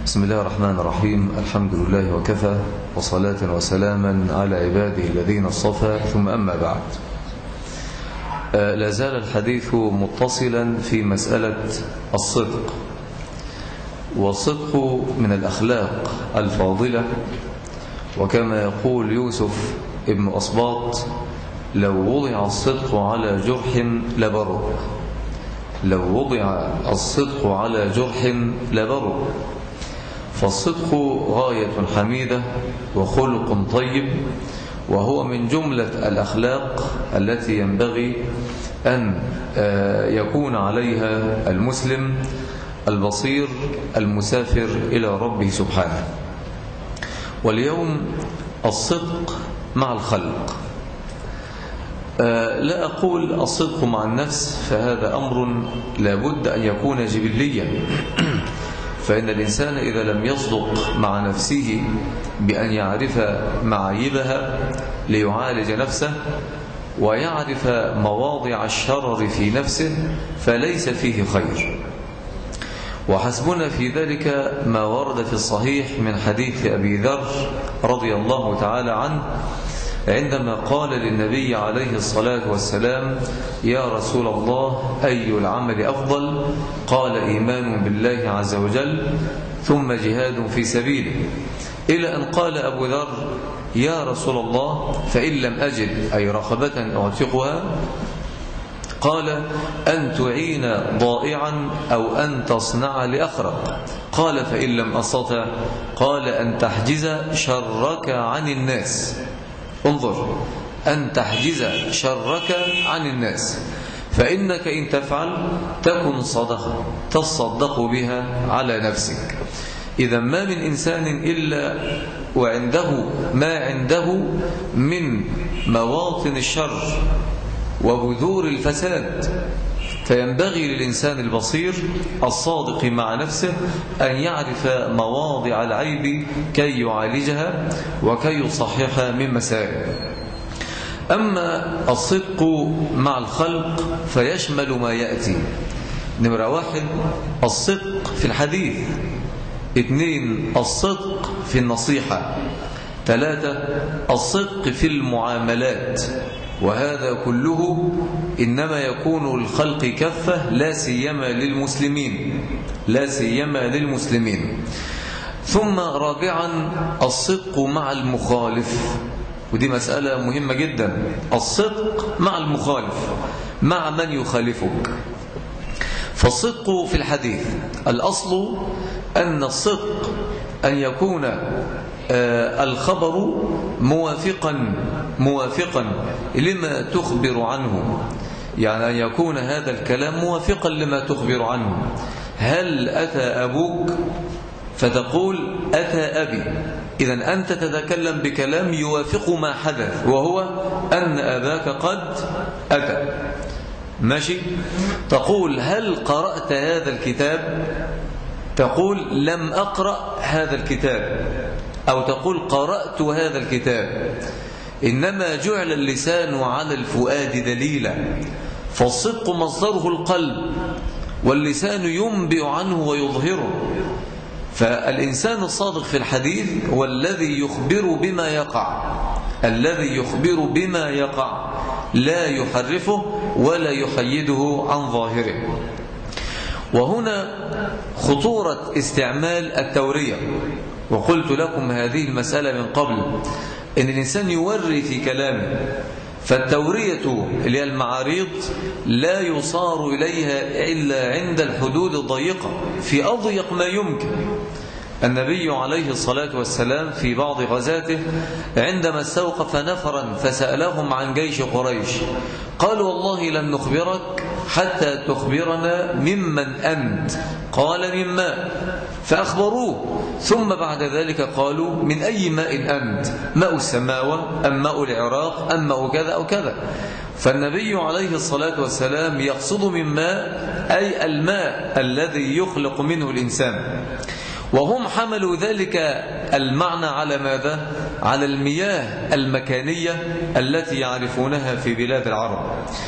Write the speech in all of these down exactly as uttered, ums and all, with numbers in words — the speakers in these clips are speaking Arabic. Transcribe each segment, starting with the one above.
بسم الله الرحمن الرحيم. الحمد لله وكفى، وصلاة وسلاما على عباده الذين اصطفى، ثم أما بعد. لا زال الحديث متصلا في مسألة الصدق، والصدق من الأخلاق الفاضلة، وكما يقول يوسف ابن أصباط: لو وضع الصدق على جرح لبرق، لو وضع الصدق على جرح لبرق. فالصدق غاية حميدة وخلق طيب، وهو من جملة الأخلاق التي ينبغي أن يكون عليها المسلم البصير المسافر إلى ربه سبحانه. واليوم الصدق مع الخلق. لا أقول الصدق مع النفس، فهذا أمر لا بد أن يكون جبليا، فإن الإنسان إذا لم يصدق مع نفسه بأن يعرف معايبها ليعالج نفسه ويعرف مواضع الشرر في نفسه فليس فيه خير. وحسبنا في ذلك ما ورد في الصحيح من حديث أبي ذر رضي الله تعالى عنه، عندما قال للنبي عليه الصلاة والسلام: يا رسول الله، أي العمل أفضل؟ قال: إيمان بالله عز وجل، ثم جهاد في سبيله، إلى أن قال أبو ذر: يا رسول الله، فإن لم أجد أي رقبة أعتقها؟ قال: أن تعين ضائعا أو أن تصنع لأخرق. قال: فإن لم أستطع؟ قال: أن تحجز شرك عن الناس. انظر، أن تحجز شرك عن الناس، فإنك إن تفعل تكن صدقة تصدق بها على نفسك. إذا ما من إنسان إلا وعنده ما عنده من مواطن الشر وبذور الفساد، فينبغي للإنسان البصير الصادق مع نفسه أن يعرف مواضع العيب كي يعالجها وكي يصححها من مسائل. أما الصدق مع الخلق فيشمل ما يأتي: نمرة واحد الصدق في الحديث، اثنين الصدق في النصيحة، ثلاثة الصدق في المعاملات. وهذا كله إنما يكون الخلق كفة، لا سيما للمسلمين، لا سيما للمسلمين. ثم رابعا الصدق مع المخالف، ودي مسألة مهمة جدا. الصدق مع المخالف، مع من يخالفك. فالصدق في الحديث الأصل أن الصدق أن يكون الخبر موافقا موافقا لما تخبر عنه، يعني أن يكون هذا الكلام موافقا لما تخبر عنه. هل أتى أبوك؟ فتقول: أتى أبي. إذن أنت تتكلم بكلام يوافق ما حدث، وهو أن أباك قد أتى. ماشي؟ تقول: هل قرأت هذا الكتاب؟ تقول: لم أقرأ هذا الكتاب، أو تقول: قرأت هذا الكتاب. إنما جعل اللسان على الفؤاد دليلا، فالصدق مصدره القلب، واللسان ينبئ عنه ويظهره. فالإنسان الصادق في الحديث هو الذي يخبر بما يقع، الذي يخبر بما يقع، لا يحرفه ولا يحيده عن ظاهره. وهنا خطورة استعمال التورية، وقلت لكم هذه المسألة من قبل، إن الإنسان يوري في كلامه. فالتورية اللي هي المعاريض لا يصار إليها إلا عند الحدود الضيقة، في أضيق ما يمكن. النبي عليه الصلاة والسلام في بعض غزاته عندما استوقف نفرا فسألهم عن جيش قريش، قالوا: والله لن نخبرك حتى تخبرنا ممن أنت. قال: من ماء. فأخبروه، ثم بعد ذلك قالوا: من أي ماء أنت؟ ماء السماوة أم ماء العراق أم ماء كذا أو كذا؟ فالنبي عليه الصلاة والسلام يقصد من ماء أي الماء الذي يخلق منه الإنسان. وهم حملوا ذلك المعنى على ماذا؟ على المياه المكانية التي يعرفونها في بلاد العرب.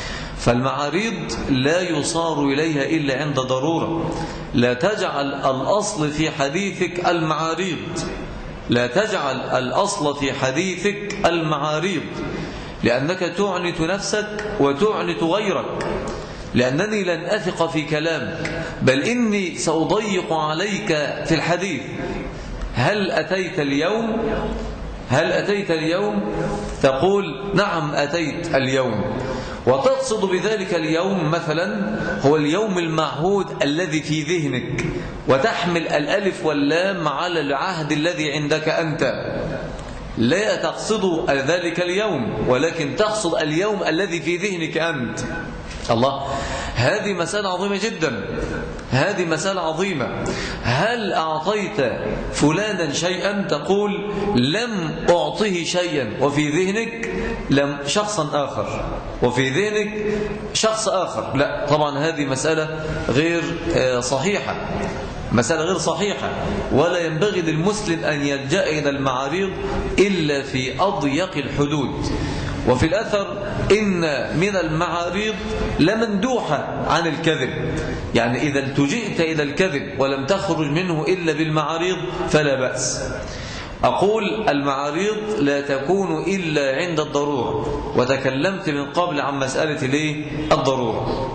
فالمعاريض لا يصار إليها إلا عند ضرورة. لا تجعل الأصل في حديثك المعاريض، لا تجعل الأصل في حديثك المعاريض، لأنك تعنت نفسك وتعنت غيرك، لأنني لن أثق في كلامك، بل إني سأضيق عليك في الحديث. هل أتيت اليوم؟ هل أتيت اليوم؟ تقول نعم أتيت اليوم، وتقصد بذلك اليوم مثلا هو اليوم المعهود الذي في ذهنك، وتحمل الألف واللام على العهد الذي عندك أنت. لا تقصد ذلك اليوم، ولكن تقصد اليوم الذي في ذهنك أنت. الله، هذه مسألة عظيمة جدا، هذه مسألة عظيمة. هل أعطيت فلانا شيئا؟ تقول لم أعطه شيئا، وفي ذهنك لم شخصا آخر، وفي ذهنك شخص آخر. لا طبعا هذه مسألة غير صحيحة، مسألة غير صحيحة، ولا ينبغي للمسلم أن يلجأ إلى المعاريض إلا في أضيق الحدود. وفي الأثر إن من المعاريض لمندوحة عن الكذب، يعني إذا التجئت إلى الكذب ولم تخرج منه إلا بالمعاريض فلا بأس. أقول المعاريض لا تكون إلا عند الضرورة، وتكلمت من قبل عن مسألة ليه الضرورة.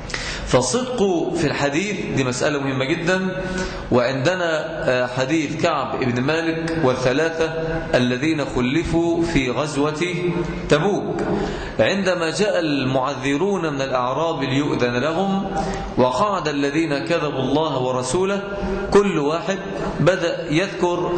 فالصدق في الحديث دي مسألة مهمة جدا. وعندنا حديث كعب بن مالك والثلاثة الذين خلفوا في غزوة تبوك، عندما جاء المعذرون من الأعراب ليؤذن لهم، وقعد الذين كذبوا الله ورسوله، كل واحد بدأ يذكر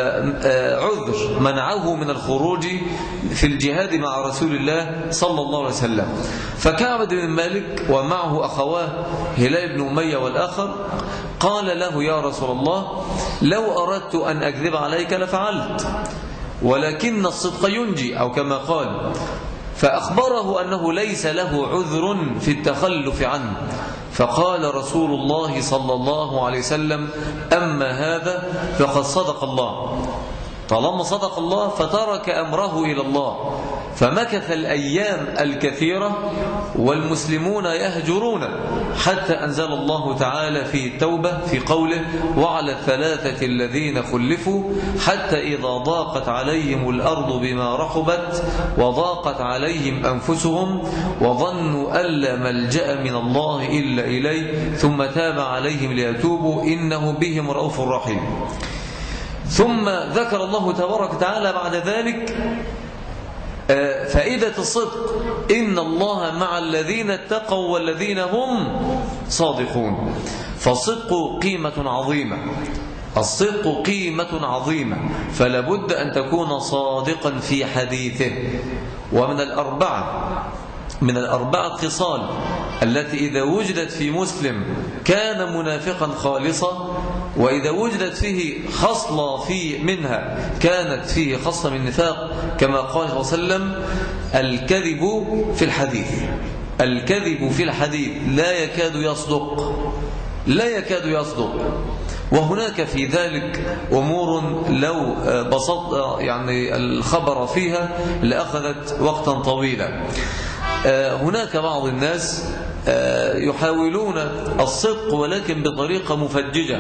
عذر منعه من الخروج في الجهاد مع رسول الله صلى الله عليه وسلم. فكعب بن مالك ومعه أخواه هلال بن أمية والآخر قال له يا رسول الله لو أردت أن أكذب عليك لفعلت، ولكن الصدق ينجي، أو كما قال. فأخبره أنه ليس له عذر في التخلف عنه. فقال رسول الله صلى الله عليه وسلم أما هذا فقد صدق الله. طالما صدق الله فترك أمره إلى الله، فمكث الأيام الكثيرة والمسلمون يهجرون، حتى أنزل الله تعالى في التوبة في قوله وعلى الثلاثة الذين خلفوا حتى إذا ضاقت عليهم الأرض بما رحبت وضاقت عليهم أنفسهم وظنوا أن لا ملجأ من الله إلا إليه ثم تاب عليهم ليتوبوا إنه بهم رؤوف رحيم. ثم ذكر الله تبارك وتعالى بعد ذلك فائدة الصدق، إن الله مع الذين اتقوا والذين هم صادقون. فالصدق قيمة عظيمة، الصدق قيمة عظيمة، فلا بد أن تكون صادقا في حديثه. ومن الأربعة من الأربعة خصال التي إذا وجدت في مسلم كان منافقا خالصا، وإذا وجدت فيه خصلة في منها كانت فيه خصلة من النفاق، كما قال صلى الله عليه وسلم الكذب في الحديث. الكذب في الحديث لا يكاد يصدق، لا يكاد يصدق. وهناك في ذلك أمور لو بسط يعني الخبر فيها لأخذت وقتا طويلا. هناك بعض الناس يحاولون الصدق ولكن بطريقة مفججة.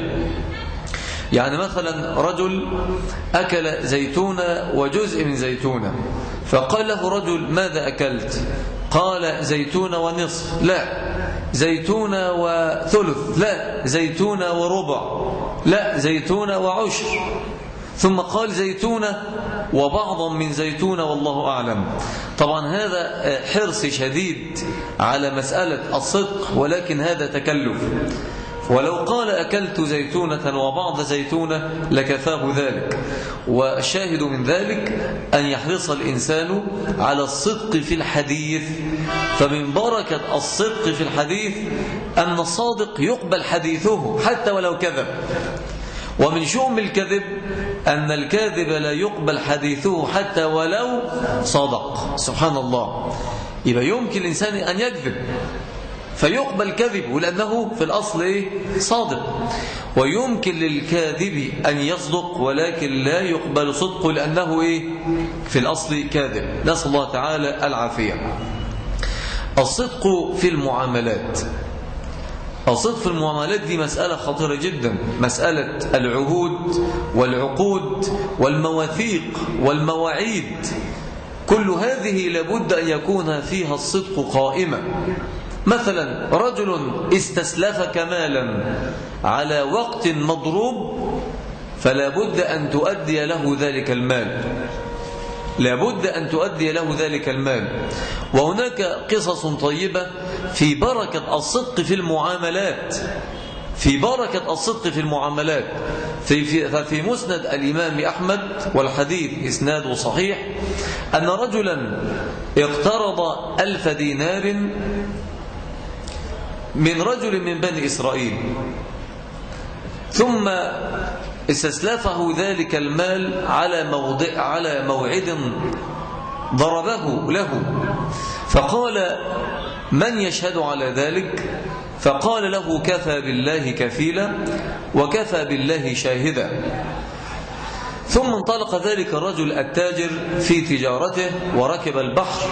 يعني مثلا رجل أكل زيتونة وجزء من زيتونة، فقال له رجل ماذا أكلت؟ قال زيتونة ونصف، لا زيتونة وثلث، لا زيتونة وربع، لا زيتونة وعشر، ثم قال زيتونة وبعضا من زيتونة والله أعلم. طبعا هذا حرص شديد على مسألة الصدق، ولكن هذا تكلف. ولو قال أكلت زيتونة وبعض زيتونة لكفاه ذلك. والشاهد من ذلك أن يحرص الإنسان على الصدق في الحديث. فمن بركة الصدق في الحديث أن الصادق يقبل حديثه حتى ولو كذب. ومن شؤم الكذب أن الكاذب لا يقبل حديثه حتى ولو صدق. سبحان الله. يبقى يمكن الإنسان أن يكذب فيقبل كذبه لأنه في الأصل إيه؟ صادق، ويمكن للكاذب أن يصدق ولكن لا يقبل صدقه لأنه إيه؟ في الأصل كاذب. نسأل الله تعالى العافية. الصدق في المعاملات. الصدق في المعاملات دي مسألة خطيرة جدا، مسألة العهود والعقود والمواثيق والمواعيد، كل هذه لابد أن يكون فيها الصدق قائمة. مثلا رجل استسلفك مالا على وقت مضروب، فلا بد أن تؤدي له ذلك المال، لابد أن تؤدي له ذلك المال. وهناك قصص طيبة في بركة الصدق في المعاملات، في بركة الصدق في المعاملات. في, في, في مسند الإمام أحمد، والحديث إسناده صحيح، أن رجلا اقترض ألف دينار من رجل من بني إسرائيل، ثم استسلفه ذلك المال على موضع على موعد ضربه له، فقال: من يشهد على ذلك؟ فقال له: كفى بالله كفيلا وكفى بالله شاهدا. ثم انطلق ذلك الرجل التاجر في تجارته وركب البحر،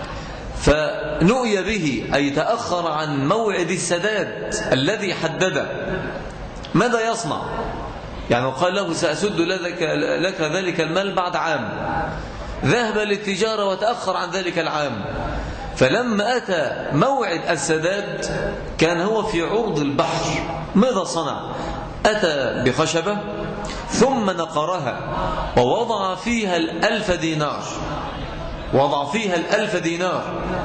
فنؤي به أي تأخر عن موعد السداد الذي حدده. ماذا يصنع؟ يعني قال له: سأسد لك, لك ذلك المال بعد عام. ذهب للتجارة وتأخر عن ذلك العام، فلما أتى موعد السداد كان هو في عرض البحر. ماذا صنع؟ أتى بخشبة ثم نقرها ووضع فيها الألف دينار، وضع فيها الألف دينار،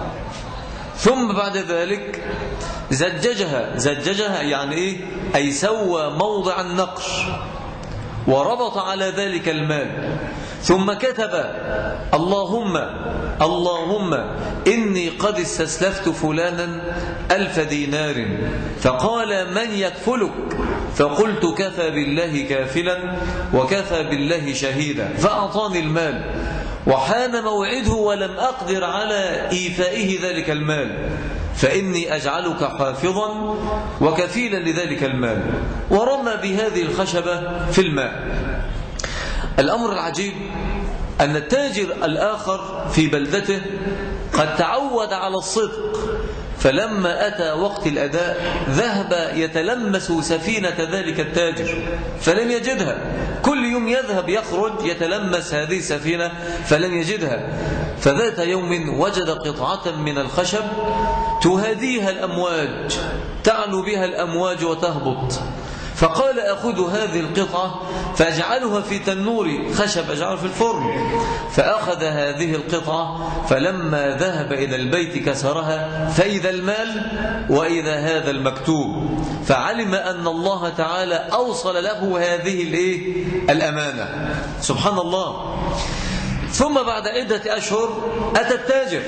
ثم بعد ذلك زججها. زججها يعني إيه؟ أي سوى موضع النقش وربط على ذلك المال، ثم كتب: اللهم اللهم إني قد استسلفت فلانا ألف دينار، فقال: من يكفلك؟ فقلت: كفى بالله كافلا وكفى بالله شهيدا. فأعطاني المال وحان موعده ولم أقدر على إيفائه ذلك المال، فإني أجعلك حافظا وكفيلا لذلك المال. ورمى بهذه الخشبة في الماء. الأمر العجيب أن التاجر الآخر في بلدته قد تعود على الصدق، فلما أتى وقت الأداء ذهب يتلمس سفينة ذلك التاجر فلم يجدها. كل يوم يذهب يخرج يتلمس هذه السفينة فلم يجدها. فذات يوم وجد قطعة من الخشب تهاديها الأمواج، تعلو بها الأمواج وتهبط، فقال: أخذ هذه القطعة فأجعلها في تنور خشب، أجعلها في الفرن. فأخذ هذه القطعة، فلما ذهب إلى البيت كسرها، فإذا المال وإذا هذا المكتوب، فعلم أن الله تعالى أوصل له هذه الإيه؟ الأمانة. سبحان الله. ثم بعد عدة أشهر أتى التاجر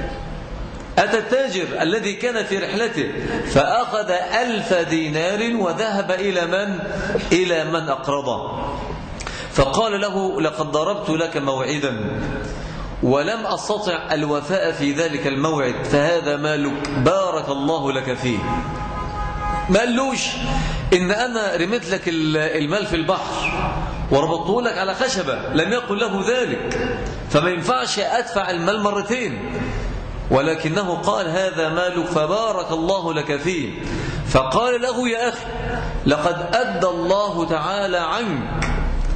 أتى التاجر الذي كان في رحلته، فأخذ ألف دينار وذهب إلى من؟ إلى من أقرضه، فقال له: لقد ضربت لك موعدا ولم أستطع الوفاء في ذلك الموعد، فهذا مالك، بارك الله لك فيه. ما قالوش إن أنا رميت لك المال في البحر وربطته لك على خشبة، لم يقل له ذلك، فما ينفعش أدفع المال مرتين، ولكنه قال: هذا مالك فبارك الله لك فيه. فقال له: يا أخي، لقد أدى الله تعالى عنك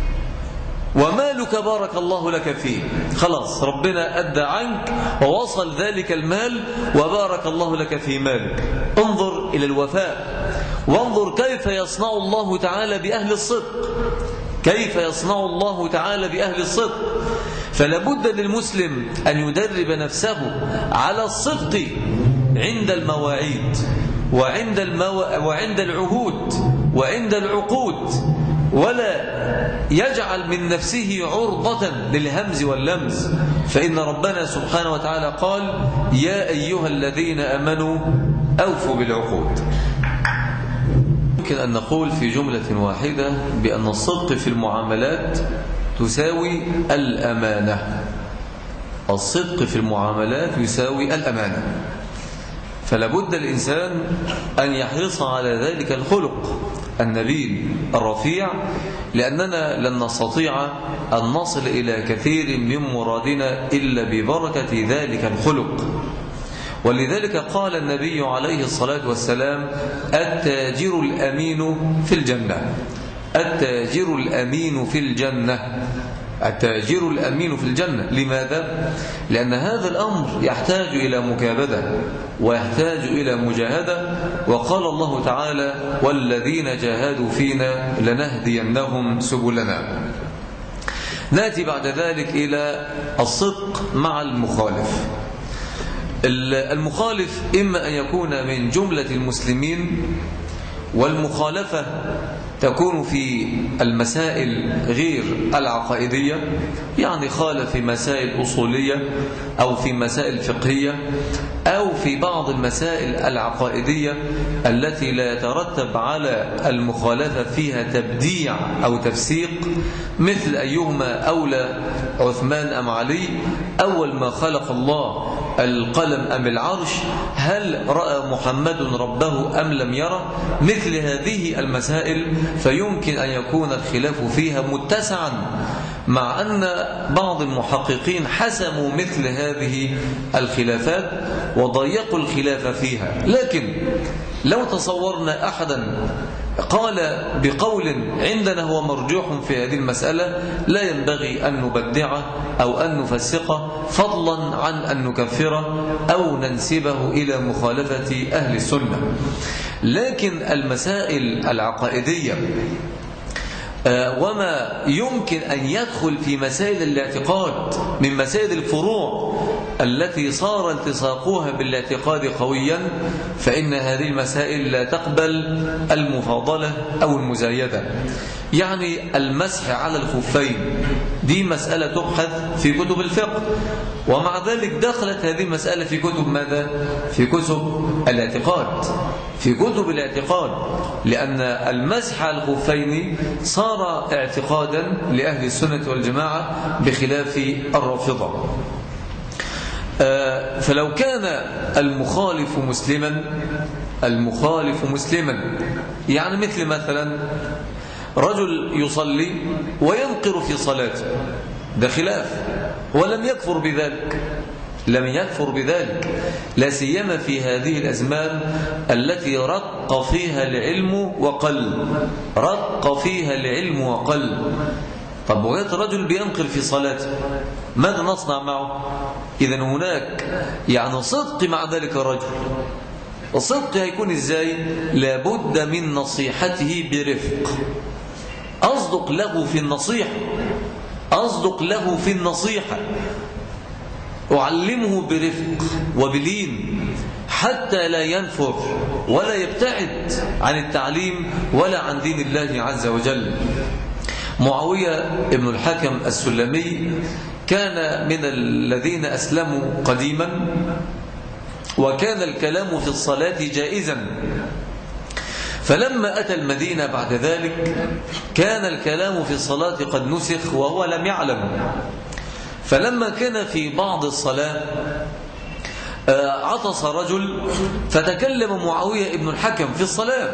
ومالك بارك الله لك فيه. خلاص، ربنا أدى عنك ووصل ذلك المال وبارك الله لك في مالك. انظر إلى الوفاء، وانظر كيف يصنع الله تعالى بأهل الصدق، كيف يصنع الله تعالى بأهل الصدق. فلا بد للمسلم أن يدرب نفسه على الصدق عند المواعيد وعند, المو... وعند العهود وعند العقود، ولا يجعل من نفسه عرضة للهمز واللمز، فإن ربنا سبحانه وتعالى قال: يا أيها الذين آمنوا أوفوا بالعقود. يمكن أن نقول في جملة واحدة بأن الصدق في المعاملات تساوي الأمانة. الصدق في المعاملات يساوي الأمانة، فلا بد الإنسان أن يحرص على ذلك الخلق النبيل الرفيع، لأننا لن نستطيع أن نصل إلى كثير من مرادنا إلا ببركة ذلك الخلق. ولذلك قال النبي عليه الصلاة والسلام التاجر الأمين في الجنة. التاجر الأمين في الجنة. التاجر الأمين في الجنة. لماذا؟ لأن هذا الأمر يحتاج إلى مكابدة ويحتاج إلى مجاهدة، وقال الله تعالى والذين جاهدوا فينا لنهدينهم سبلنا. نأتي بعد ذلك إلى الصدق مع المخالف. المخالف إما أن يكون من جملة المسلمين، والمخالفة تكون في المسائل غير العقائدية، يعني خالف في مسائل أصولية أو في مسائل فقهية أو في بعض المسائل العقائدية التي لا يترتب على المخالفة فيها تبديع أو تفسيق، مثل أيهما أولى عثمان أم علي؟ أول ما خلق الله القلم أم العرش؟ هل رأى محمد ربه أم لم يره؟ مثل هذه المسائل فيمكن أن يكون الخلاف فيها متسعا، مع أن بعض المحققين حسموا مثل هذه الخلافات وضيقوا الخلاف فيها. لكن لو تصورنا أحدا قال بقول عندنا هو مرجوح في هذه المسألة، لا ينبغي أن نبدعه أو أن نفسقه، فضلا عن أن نكفره أو ننسبه إلى مخالفة أهل السنة. لكن المسائل العقائدية وما يمكن أن يدخل في مسائل الاعتقاد من مسائل الفروع التي صار التصاقها بالاعتقاد قويا، فإن هذه المسائل لا تقبل المفاضلة أو المزايدة. يعني المسح على الخفين دي مسألة تبحث في كتب الفقه، ومع ذلك دخلت هذه المسألة في كتب ماذا؟ في كتب الاعتقاد. في كتب الاعتقاد لأن المسح على الخفين صار اعتقادا لأهل السنة والجماعة بخلاف الرافضة. فلو كان المخالف مسلما المخالف مسلما يعني مثل مثلا رجل يصلي وينقر في صلاته، ده خلاف، ولم يكفر بذلك لم يكفر بذلك لا سيما في هذه الأزمان التي رق فيها العلم وقل رق فيها العلم وقل. طب وجدت رجل بينقر في صلاته، ماذا نصنع معه؟ إذن هناك يعني صدق مع ذلك الرجل. الصدق هيكون إزاي؟ لابد من نصيحته برفق. أصدق له في النصيحة أصدق له في النصيحة أعلمه برفق وبلين حتى لا ينفر ولا يبتعد عن التعليم ولا عن دين الله عز وجل. معاوية ابن الحكم السلمي كان من الذين أسلموا قديما، وكان الكلام في الصلاة جائزا، فلما أتى المدينة بعد ذلك كان الكلام في الصلاة قد نسخ وهو لم يعلم. فلما كان في بعض الصلاة عطس رجل فتكلم معاوية ابن الحكم في الصلاة،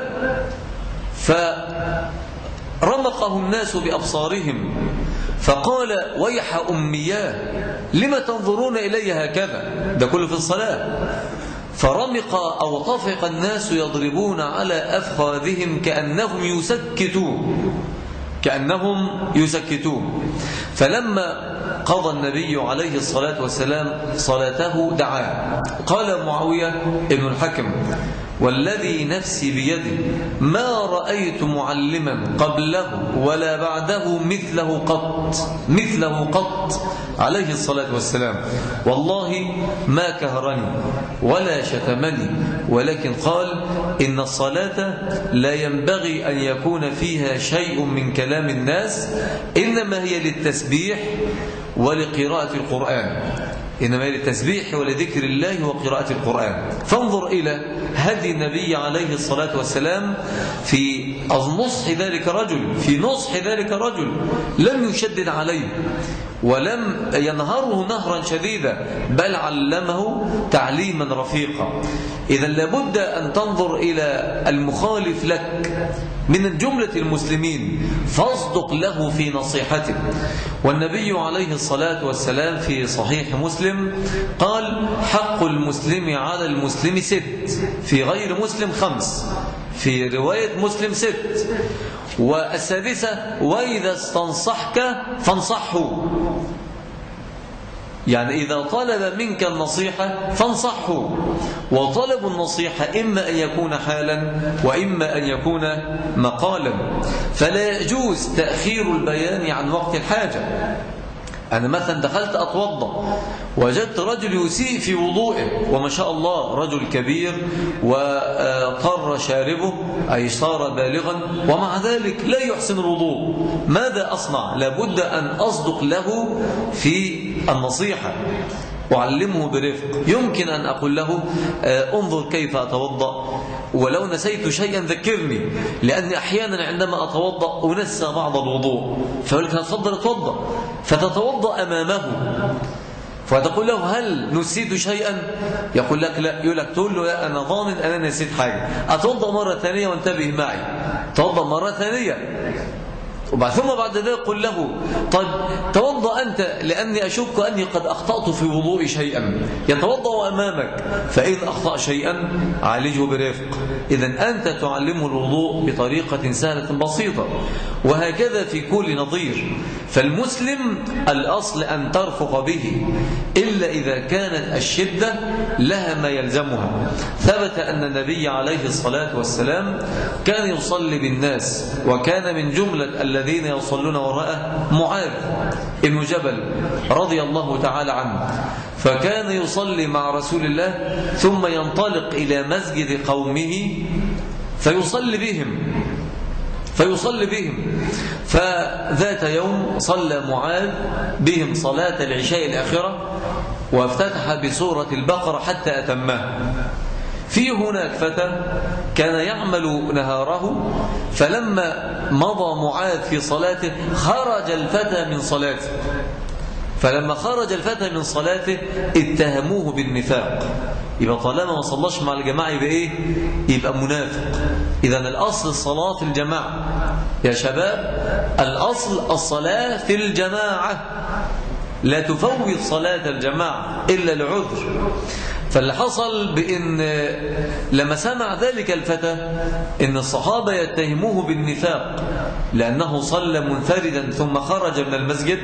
فرمقه الناس بأبصارهم فقال ويح أمياه لما تنظرون إلي هكذا؟ ده كله في الصلاة. فرمق أو طفق الناس يضربون على أفخاذهم كأنهم يسكتون كأنهم يسكتون فلما قضى النبي عليه الصلاة والسلام صلاته دعاه. قال معاوية ابن الحكم والذي نفسي بيده ما رأيت معلما قبله ولا بعده مثله قط مثله قط عليه الصلاة والسلام، والله ما كهرني ولا شتمني، ولكن قال إن الصلاة لا ينبغي أن يكون فيها شيء من كلام الناس، إنما هي للتسبيح ولقراءة القرآن إنما للتسبيح ولذكر الله وقراءة القرآن. فانظر إلى هدي النبي عليه الصلاة والسلام في في نصح ذلك الرجل في نصح ذلك الرجل لم يشدد عليه ولم ينهره نهرا شديدا، بل علمه تعليما رفيقا. إذا لابد أن تنظر إلى المخالف لك من جملة المسلمين فاصدق له في نصيحته. والنبي عليه الصلاة والسلام في صحيح مسلم قال: حق المسلم على المسلم ست، في غير مسلم خمس، في رواية مسلم ست، والسادسة: وإذا استنصحك فانصحه. يعني إذا طلب منك النصيحة فانصحه، وطلب النصيحة إما أن يكون حالا وإما أن يكون مقالا، فلا يجوز تأخير البيان عن وقت الحاجة. أنا مثلا دخلت أتوضأ وجدت رجل يسيء في وضوئه، وما شاء الله رجل كبير وطر شاربه أي صار بالغا، ومع ذلك لا يحسن الوضوء. ماذا أصنع؟ لابد أن أصدق له في النصيحة، أعلمه برفق. يمكن أن أقول له: انظر كيف أتوضأ، ولو نسيت شيئا ذكرني، لأني أحيانا عندما أتوضأ أنسى بعض الوضوء، فيقول لك: تفضل اتوضأ، فتتوضأ أمامه، فتقول له: هل نسيت شيئا؟ يقول لك: لا. يقول لك: تقول له: لا، أنا ضامن أنا نسيت حاجة، أتوضأ مرة ثانية وانتبه معي، توضأ مرة ثانية. وبعد ثم بعد ذلك قل له: طيب توضأ أنت، لأني أشك أني قد أخطأت في وضوء شيئا. يتوضأ أمامك، فإن أخطأ شيئا عالجه برفق. إذن أنت تعلمه الوضوء بطريقة سهلة بسيطة، وهكذا في كل نظير. فالمسلم الأصل أن ترفق به، إلا إذا كانت الشدة لها ما يلزمها. ثبت أن النبي عليه الصلاة والسلام كان يصلي بالناس، وكان من جملة الذين يصلون وراءه معاذ ابن جبل رضي الله تعالى عنه، فكان يصلي مع رسول الله ثم ينطلق إلى مسجد قومه فيصلي بهم فيصلي بهم فذات يوم صلى معاذ بهم صلاة العشاء الآخرة، وافتتح بسورة البقرة حتى أتمها. في هناك فتى كان يعمل نهاره، فلما مضى معاذ في صلاته خرج الفتى من صلاته، فلما خرج الفتى من صلاته اتهموه بالنفاق. يبقى طالما ما صلاش مع الجماعة يبقى ايه؟ يبقى منافق. إذا الأصل الصلاة في الجماعة يا شباب، الأصل الصلاة في الجماعة، لا تفوت صلاة الجماعة إلا لعذر. فاللي حصل بأن لما سمع ذلك الفتى أن الصحابة يتهموه بالنفاق لأنه صلى منفردا ثم خرج من المسجد،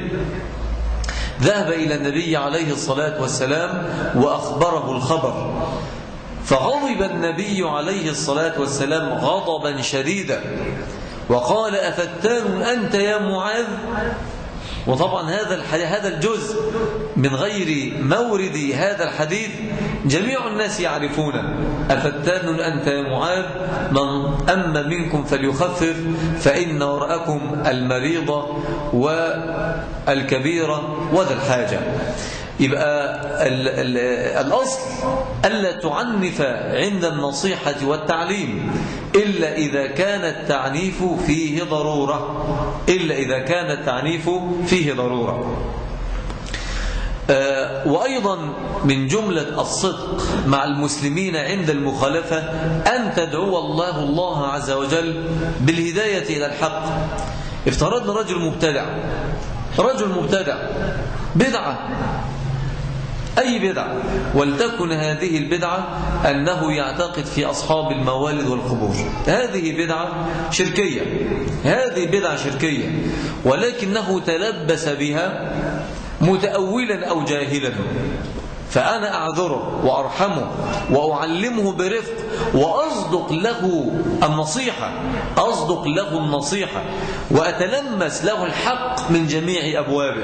ذهب إلى النبي عليه الصلاة والسلام وأخبره الخبر، فغضب النبي عليه الصلاة والسلام غضبا شديدا وقال: أفتان أنت يا معاذ؟ وطبعا هذا هذا الجزء من غير مورد هذا الحديث جميع الناس يعرفونه. أفتان أنت يا معاذ؟ من أما منكم فليخفف فإن وراءكم المريضة والكبيرة وذا الحاجة. يبقى ال ال الأصل ألا تعنف عند النصيحة والتعليم إلا إذا كان التعنيف فيه ضرورة إلا إذا كان التعنيف فيه ضرورة. آه وأيضا من جملة الصدق مع المسلمين عند المخالفة أن تدعو الله الله عز وجل بالهداية إلى الحق. افترضنا رجل مبتدع رجل مبتدع بدعة، أي بدعة، ولتكن هذه البدعة أنه يعتقد في أصحاب الموالد والقبور. هذه بدعة شركية هذه بدعة شركية ولكنه تلبس بها متأولا أو جاهلا، فأنا أعذره وأرحمه وأعلمه برفق وأصدق له النصيحة أصدق له النصيحة وأتلمس له الحق من جميع أبوابه،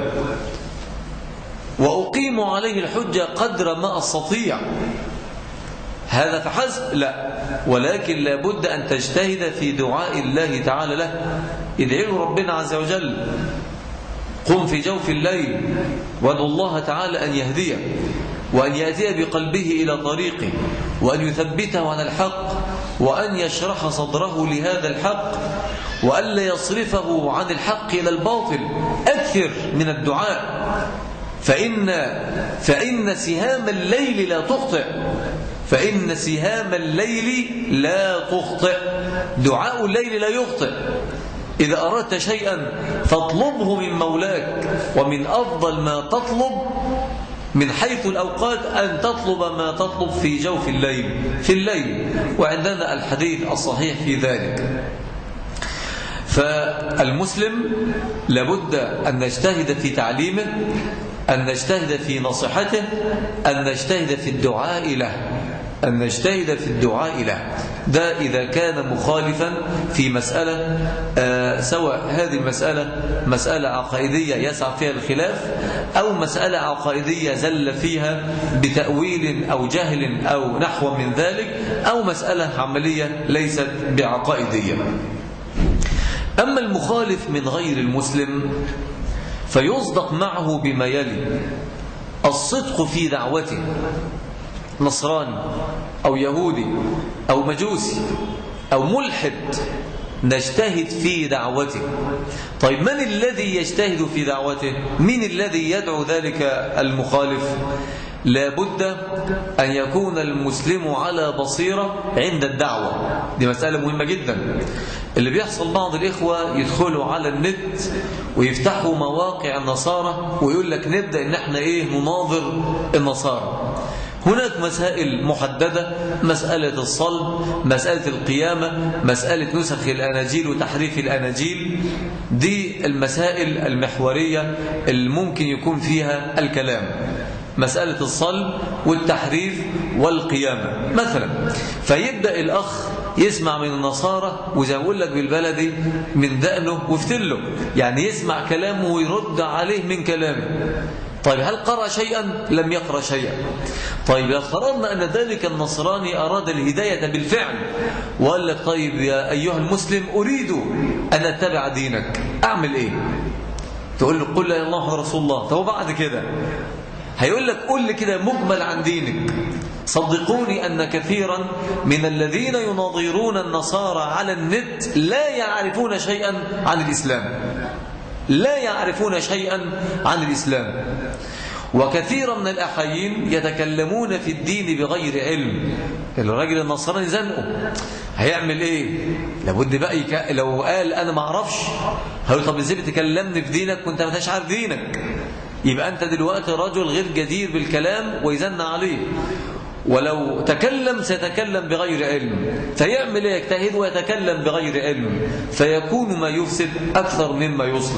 وأقيم عليه الحجة قدر ما أستطيع. هذا فحسب؟ لا، ولكن لابد أن تجتهد في دعاء الله تعالى له. ادعي له ربنا عز وجل، قم في جوف الليل وادعو الله تعالى أن يهديه وأن يأتي بقلبه إلى طريقه وأن يثبته على الحق وأن يشرح صدره لهذا الحق وألا يصرفه عن الحق إلى الباطل. أكثر من الدعاء، فإن, فإن سهام الليل لا تخطئ، فإن سهام الليل لا تخطئ. دعاء الليل لا يخطئ. إذا أردت شيئا فاطلبه من مولاك، ومن أفضل ما تطلب من حيث الأوقات أن تطلب ما تطلب في جوف الليل، في الليل، وعندنا الحديث الصحيح في ذلك. فالمسلم لابد أن نجتهد في تعليمه، أن نجتهد في نصيحته، أن نجتهد في الدعاء له، أن نجتهد في الدعاء له. ده إذا كان مخالفا في مسألة، آه سواء هذه المسألة مسألة عقائدية يسعى فيها الخلاف، أو مسألة عقائدية زل فيها بتأويل أو جهل أو نحو من ذلك، أو مسألة عملية ليست بعقائدية. أما المخالف من غير المسلم فيصدق معه بما يلي: الصدق في دعوته، نصراني أو يهودي أو مجوسي أو ملحد، نجتهد في دعوته. طيب من الذي يجتهد في دعوته؟ من الذي يدعو ذلك المخالف؟ لابد أن يكون المسلم على بصيرة عند الدعوة. دي مسألة مهمة جدا. اللي بيحصل بعض الإخوة يدخلوا على النت ويفتحوا مواقع النصارى ويقول لك نبدأ إن احنا إيه نناظر النصارى. هناك مسائل محددة: مسألة الصلب، مسألة القيامة، مسألة نسخ الأناجيل وتحريف الأناجيل. دي المسائل المحورية اللي ممكن يكون فيها الكلام، مسألة الصلب والتحريف والقيامة مثلا. فيبدأ الأخ يسمع من النصارى، وزي ما بقول لك بالبلدي من دقنه وفتله، يعني يسمع كلامه ويرد عليه من كلامه. طيب هل قرأ شيئا؟ لم يقرأ شيئا. طيب لو افترضنا أن ذلك النصراني أراد الهداية بالفعل وقال لك طيب يا أيها المسلم أريد أن أتبع دينك، أعمل إيه؟ تقول له قل لا إله إلا الله رسول الله. طب بعد كده هيقول لك قل لي كده مجمل عن دينك. صدقوني أن كثيرا من الذين يناظرون النصارى على النت لا يعرفون شيئا عن الإسلام، لا يعرفون شيئا عن الإسلام. وكثيرا من الأحيين يتكلمون في الدين بغير علم. الراجل النصراني زنقه، هيعمل ايه؟ لابد بقى يك... لو قال انا ما اعرفش، هيقول طب ازاي بتكلمني في دينك وانت ما انتش عارف دينك؟ يبقى انت دلوقتي رجل غير جدير بالكلام ويزن عليه. ولو تكلم سيتكلم بغير علم، فيعمل يجتهد ويتكلم بغير علم، فيكون ما يفسد أكثر مما يصلح.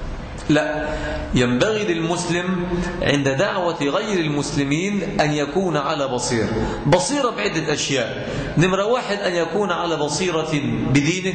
لا، ينبغي للمسلم عند دعوة غير المسلمين أن يكون على بصيرة. بصيرة بعدة أشياء. نمرة واحد أن يكون على بصيرة بدينه،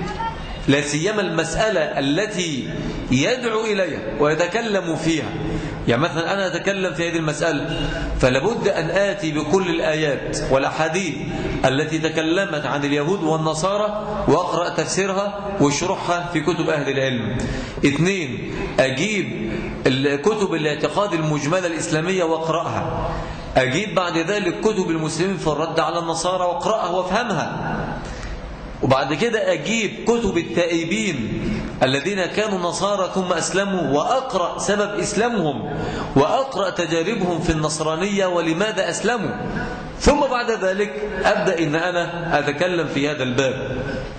لا سيما المسألة التي يدعو إليها ويتكلم فيها. يعني مثلا أنا أتكلم في هذه المسألة، فلابد أن آتي بكل الآيات والأحاديث التي تكلمت عن اليهود والنصارى وأقرأ تفسيرها وشرحها في كتب أهل العلم. اثنين، أجيب كتب الاعتقاد المجملة الإسلامية وأقرأها. أجيب بعد ذلك كتب المسلمين في الرد على النصارى وأقرأها وأفهمها. وبعد كده أجيب كتب التائبين الذين كانوا نصارى ثم أسلموا وأقرأ سبب إسلامهم وأقرأ تجاربهم في النصرانية ولماذا أسلموا. ثم بعد ذلك أبدأ إن أنا أتكلم في هذا الباب.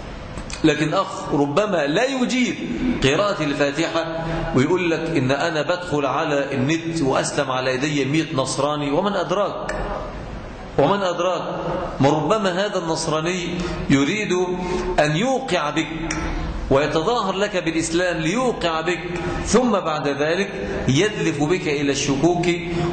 لكن أخ ربما لا يجيد قراءة الفاتحة ويقول لك إن أنا بدخل على النت وأسلم على يدي مئة نصراني، ومن أدراك ومن أدراك ما ربما هذا النصراني يريد أن يوقع بك ويتظاهر لك بالإسلام ليوقع بك، ثم بعد ذلك يدلف بك إلى الشكوك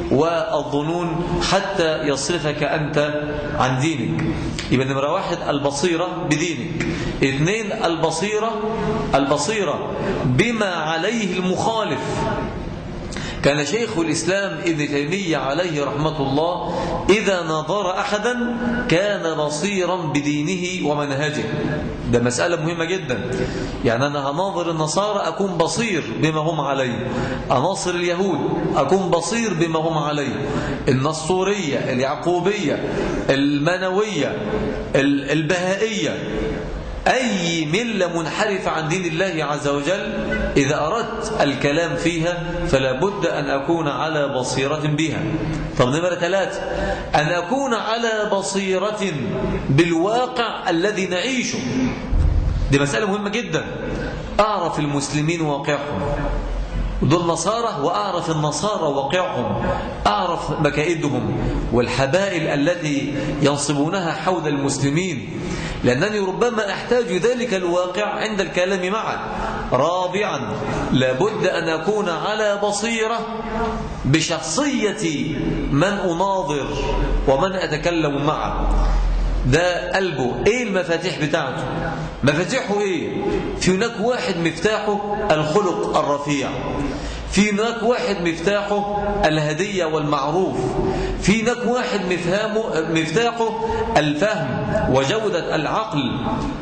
والظنون حتى يصرفك أنت عن دينك. يبقى نمرة واحد البصيرة بدينك. اثنين، البصيرة البصيرة بما عليه المخالف. كان شيخ الإسلام ابن تيمية عليه رحمة الله إذا نظر أحدا كان بصيرا بدينه ومنهجه. ده مسألة مهمة جدا. يعني أنا هناظر النصارى أكون بصير بما هم عليه، أناصر اليهود أكون بصير بما هم عليه، النصورية، اليعقوبية، المنوية، البهائية، أي ملة منحرفة عن دين الله عز وجل إذا أردت الكلام فيها فلا بد أن أكون على بصيرة بها. طب نمرة ثلاثة، أن أكون على بصيرة بالواقع الذي نعيشه. دي مسألة مهمة جدا. أعرف المسلمين واقعهم، دول نصارى، وأعرف النصارى واقعهم، أعرف مكائدهم والحبائل التي ينصبونها حول المسلمين، لأنني ربما أحتاج ذلك الواقع عند الكلام معه. رابعا، لابد أن أكون على بصيرة بشخصية من أناظر ومن أتكلم معه. ده قلبه ايه المفاتيح بتاعته؟ مفاتيحه ايه؟ في هناك واحد مفتاحه الخلق الرفيع، في هناك واحد مفتاحه الهدية والمعروف، في هناك واحد مفهمه مفتاحه الفهم وجودة العقل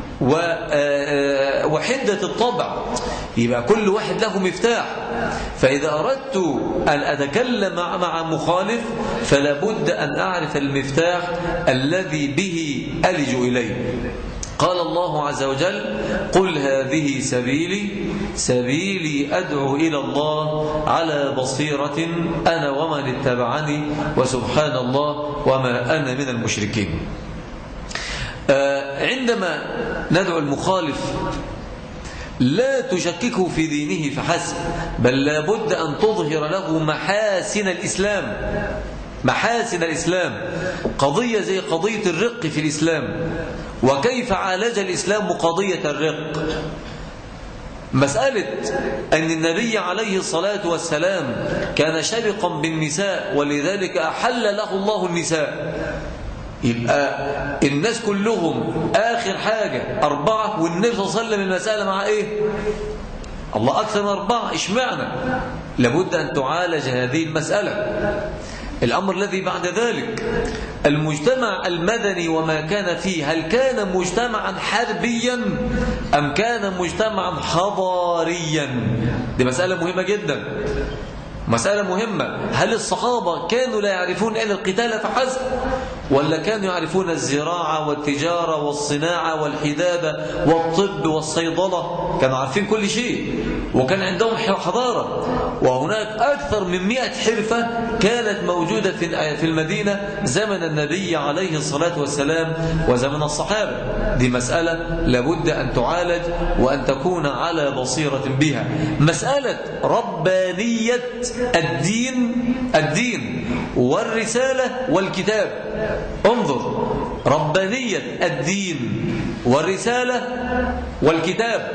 وحدة الطبع. يبقى كل واحد له مفتاح. فإذا أردت أن أتكلم مع مخالف فلا بد أن أعرف المفتاح الذي به ألج إليه. قال الله عز وجل: قل هذه سبيلي سبيلي أدعو إلى الله على بصيرة أنا ومن اتبعني وسبحان الله وما أنا من المشركين. عندما ندعو المخالف لا تشككه في دينه فحسب، بل لا بد أن تظهر له محاسن الإسلام. محاسن الإسلام قضية زي قضية الرق في الإسلام، وكيف عالج الإسلام قضية الرق. مسألة أن النبي عليه الصلاة والسلام كان شبقا بالنساء ولذلك أحل له الله النساء. يبقى الناس كلهم آخر حاجة أربعة، والنبي صلى الله عليه وسلم المسألة مع إيه؟ الله أكثر من أربعة. إشمعنى؟ لابد أن تعالج هذه المسألة. الأمر الذي بعد ذلك، المجتمع المدني وما كان فيه، هل كان مجتمعا حربيا أم كان مجتمعا حضاريا؟ دي مسألة مهمة جدا، مسألة مهمة. هل الصحابة كانوا لا يعرفون إلا القتال فحسب، ولا كانوا يعرفون الزراعة والتجارة والصناعة والحدادة والطب والصيدلة؟ كانوا عارفين كل شيء، وكان عندهم حضارة، وهناك أكثر من مئة حرفة كانت موجودة في المدينة زمن النبي عليه الصلاة والسلام وزمن الصحابة. دي مسألة لابد أن تعالج وأن تكون على بصيرة بها. مسألة ربانية الدين الدين والرسالة والكتاب. انظر، ربانية الدين والرسالة والكتاب.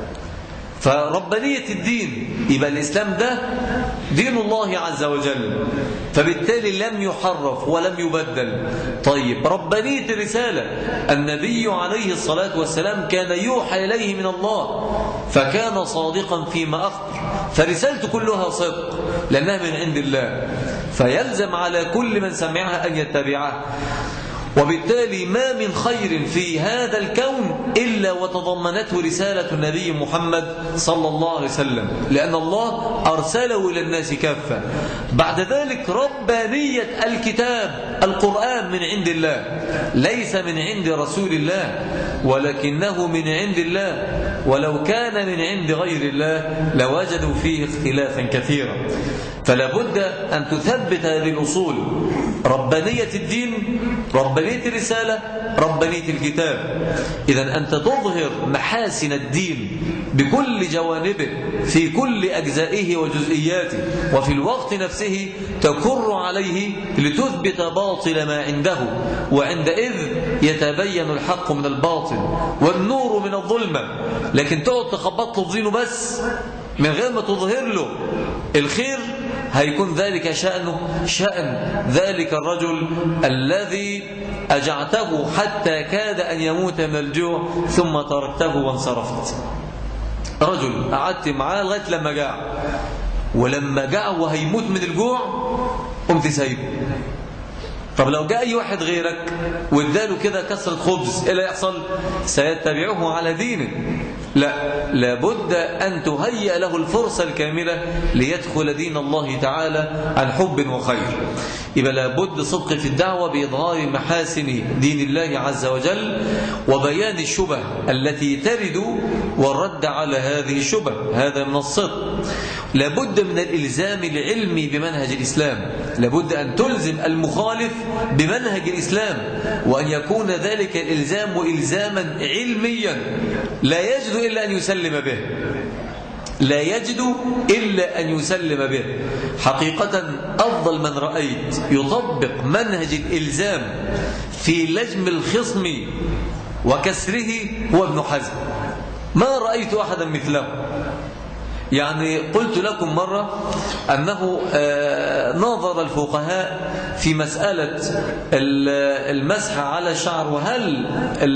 فربانية الدين يبقى الإسلام ده دين الله عز وجل، فبالتالي لم يحرف ولم يبدل. طيب، ربانية الرسالة، النبي عليه الصلاة والسلام كان يوحى إليه من الله فكان صادقا فيما أخبر، فرسالته كلها صدق لأنها من عند الله، فيلزم على كل من سمعها أن يتبعها. وبالتالي ما من خير في هذا الكون إلا وتضمنته رسالة النبي محمد صلى الله عليه وسلم، لأن الله أرسله إلى الناس كافة. بعد ذلك ربانية الكتاب، القرآن من عند الله، ليس من عند رسول الله ولكنه من عند الله، ولو كان من عند غير الله لوجدوا فيه اختلافا كثيرا. فلا بد أن تثبت هذه الأصول: ربانية الدين، ربانية الرسالة، ربانية الكتاب. إذن أنت تظهر محاسن الدين بكل جوانبه في كل أجزائه وجزئياته، وفي الوقت نفسه تكر عليه لتثبت باطل ما عنده، وعندئذ يتبين الحق من الباطل والنور من الظلمة. لكن تقعد تخبط له بزينه بس من غير ما تظهر له الخير، هيكون ذلك شأنه شأن ذلك الرجل الذي أجعته حتى كاد أن يموت من الجوع ثم تركته وانصرفت. رجل قعدت معاه لغاية لما جاع، ولما جاء وهيموت من الجوع قمت سايبه. طب لو جاء أي واحد غيرك واداله كده كسرة خبز إيه اللي يحصل؟ سيتبعه على دينه. لا، لابد أن تهيئ له الفرصة الكاملة ليدخل دين الله تعالى عن حب وخير. يبقى لابد صدق في الدعوة بإظهار محاسن دين الله عز وجل وبيان الشبه التي ترد والرد على هذه الشبه، هذا من الصدق. لابد من الإلزام العلمي بمنهج الإسلام، لابد أن تلزم المخالف بمنهج الإسلام، وأن يكون ذلك الإلزام إلزاما علميا لا يجد إلا أن يسلم به، لا يجد إلا أن يسلم به. حقيقة أفضل من رأيت يطبق منهج الإلزام في لجم الخصم وكسره هو ابن حزم، ما رأيت أحدا مثله. يعني قلت لكم مرة أنه نظر الفقهاء في مسألة المسح على الشعر، وهل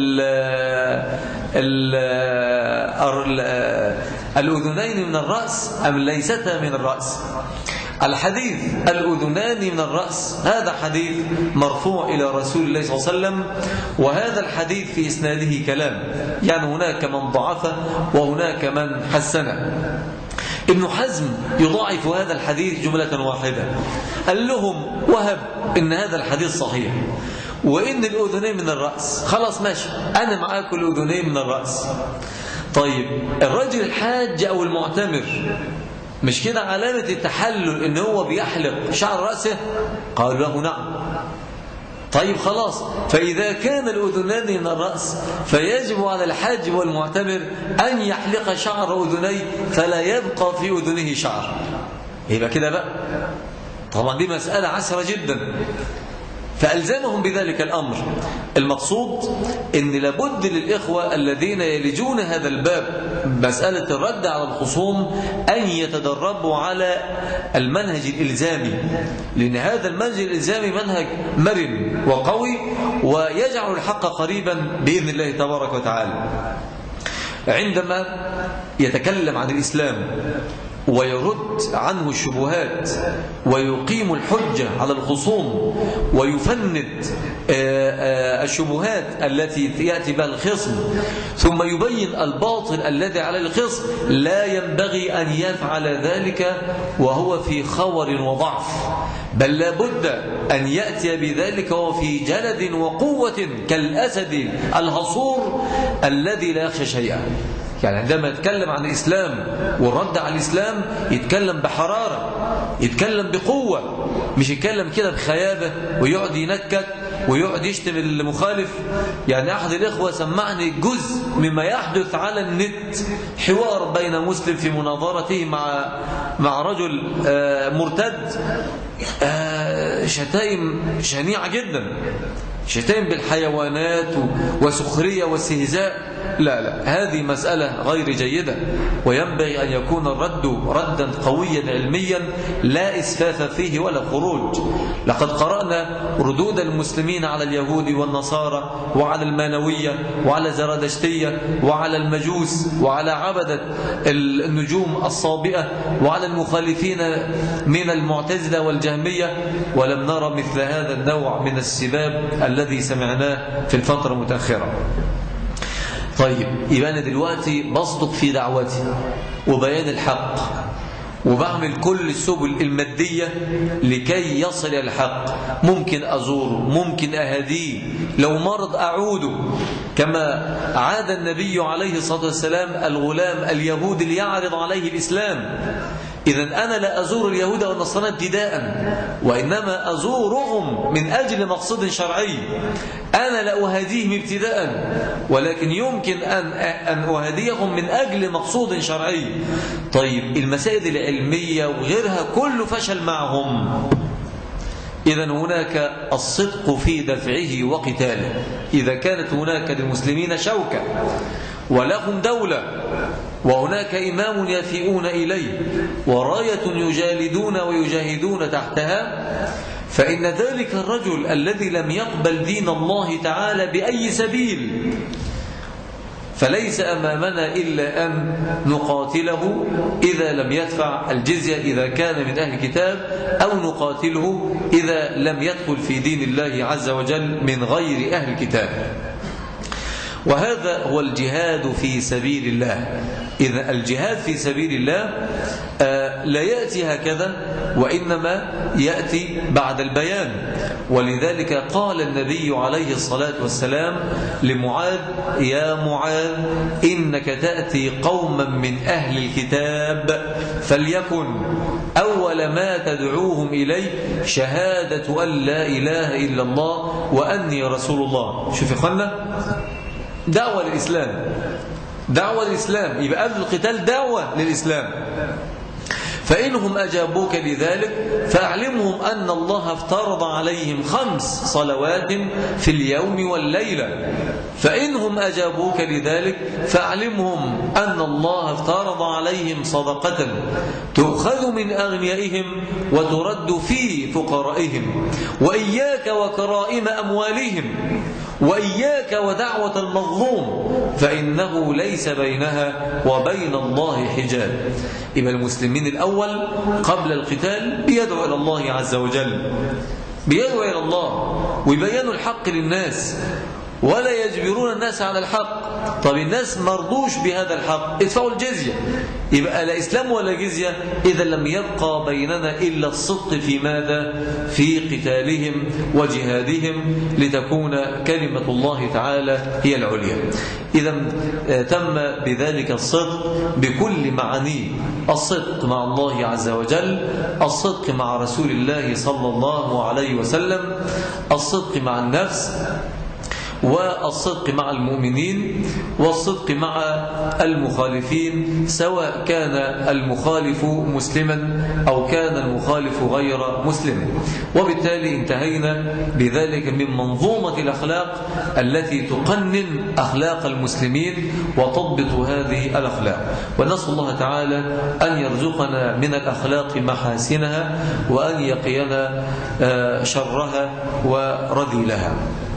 الأذنين من الرأس أم ليستا من الرأس. الحديث الأذنان من الرأس هذا حديث مرفوع إلى رسول الله صلى الله عليه وسلم، وهذا الحديث في إسناده كلام، يعني هناك من ضعفه وهناك من حسنه. ابن حزم يضاعف هذا الحديث جملة واحدة، قال لهم وهب إن هذا الحديث صحيح وإن الأذنين من الرأس، خلاص ماشي أنا معاكم الأذنين من الرأس. طيب الرجل الحاج أو المعتمر مش كده علامة التحلل إن هو بيحلق شعر رأسه؟ قالوا له نعم. طيب خلاص، فإذا كان الأذنان من الرأس فيجب على الحاج والمعتمر أن يحلق شعر أذنيه فلا يبقى في أذنه شعر. يبقى كده بقى طبعا دي مسألة عسرة جدا، فألزمهم بذلك الأمر. المقصود أن لابد للإخوة الذين يلجون هذا الباب مسألة الرد على الخصوم أن يتدربوا على المنهج الإلزامي، لأن هذا المنهج الإلزامي منهج مرن وقوي ويجعل الحق قريبا بإذن الله تبارك وتعالى. عندما يتكلم عن الإسلام ويرد عنه الشبهات ويقيم الحجة على الخصوم ويفند الشبهات التي يأتي بها الخصم ثم يبين الباطل الذي على الخصم، لا ينبغي أن يفعل ذلك وهو في خور وضعف، بل لابد أن يأتي بذلك وهو في جلد وقوة كالأسد الهصور الذي لا يخشى شيئا. يعني عندما يتكلم عن الإسلام والرد على الإسلام يتكلم بحرارة، يتكلم بقوة، مش يتكلم كده بخيابة ويقعد ينكت ويقعد يشتم المخالف. يعني أحد الإخوة سمعني جزء مما يحدث على النت، حوار بين مسلم في مناظرته مع مع رجل مرتد، شتائم شنيعة جدا، شتائم بالحيوانات وسخرية واستهزاء. لا لا، هذه مسألة غير جيدة، وينبغي أن يكون الرد ردا قويا علميا لا إسفاف فيه ولا خروج. لقد قرأنا ردود المسلمين على اليهود والنصارى وعلى المانوية وعلى زرادشتية وعلى المجوس وعلى عبدة النجوم الصابئة وعلى المخالفين من المعتزلة والجهمية، ولم نرى مثل هذا النوع من السباب الذي سمعناه في الفترة المتأخرة. طيب يبقى أنا دلوقتي بصدق في دعوتي وبيان الحق وبعمل كل السبل المادية لكي يصل إلى الحق. ممكن أزوره، ممكن أهديه، لو مرض أعوده، كما عاد النبي عليه الصلاة والسلام الغلام اليهودي ليعرض عليه الإسلام. إذن أنا لا أزور اليهود والنصارى ابتداء، وإنما أزورهم من أجل مقصد شرعي. أنا لا أهديهم ابتداء، ولكن يمكن أن أن أهديهم من أجل مقصود شرعي. طيب المسائل العلمية وغيرها كله فشل معهم. إذن هناك الصدق في دفعه وقتاله. إذا كانت هناك للمسلمين شوكة ولهم دولة وهناك إمام يفيئون إليه وراية يجالدون ويجاهدون تحتها، فإن ذلك الرجل الذي لم يقبل دين الله تعالى بأي سبيل فليس أمامنا إلا أن نقاتله إذا لم يدفع الجزية إذا كان من أهل الكتاب، أو نقاتله إذا لم يدخل في دين الله عز وجل من غير أهل الكتاب. وهذا هو الجهاد في سبيل الله. إذا الجهاد في سبيل الله لا يأتي هكذا، وإنما يأتي بعد البيان. ولذلك قال النبي عليه الصلاة والسلام لمعاذ: يا معاذ إنك تأتي قوما من أهل الكتاب فليكن أول ما تدعوهم إليه شهادة أن لا إله إلا الله وأني رسول الله. شوف يا أخوانا، دعوة للإسلام، دعوة للإسلام، يبقى قبل القتال دعوة للإسلام. فإنهم أجابوك لذلك فأعلمهم أن الله افترض عليهم خمس صلوات في اليوم والليلة. فإنهم أجابوك لذلك فأعلمهم أن الله افترض عليهم صدقة تؤخذ من أغنيائهم وترد في فقرائهم، وإياك وكرائم أموالهم، وإياك ودعوة المظلوم فإنه ليس بينها وبين الله حجاب. إذا المسلمين الأول قبل القتال بيدعو إلى الله عز وجل، بيدعو إلى الله ويبينوا الحق للناس ولا يجبرون الناس على الحق. طب الناس مرضوش بهذا الحق، ادفعوا الجزية. يبقى لا إسلام ولا جزية إذا لم يبقى بيننا إلا الصدق في ماذا؟ في قتالهم وجهادهم لتكون كلمة الله تعالى هي العليا. إذا تم بذلك الصدق بكل معانيه: الصدق مع الله عز وجل، الصدق مع رسول الله صلى الله عليه وسلم، الصدق مع النفس، والصدق مع المؤمنين، والصدق مع المخالفين، سواء كان المخالف مسلما أو كان المخالف غير مسلم. وبالتالي انتهينا بذلك من منظومة الأخلاق التي تقنن أخلاق المسلمين وتضبط هذه الأخلاق. ونسأل الله تعالى أن يرزقنا من الأخلاق محاسنها وأن يقينا شرها ورذيلها.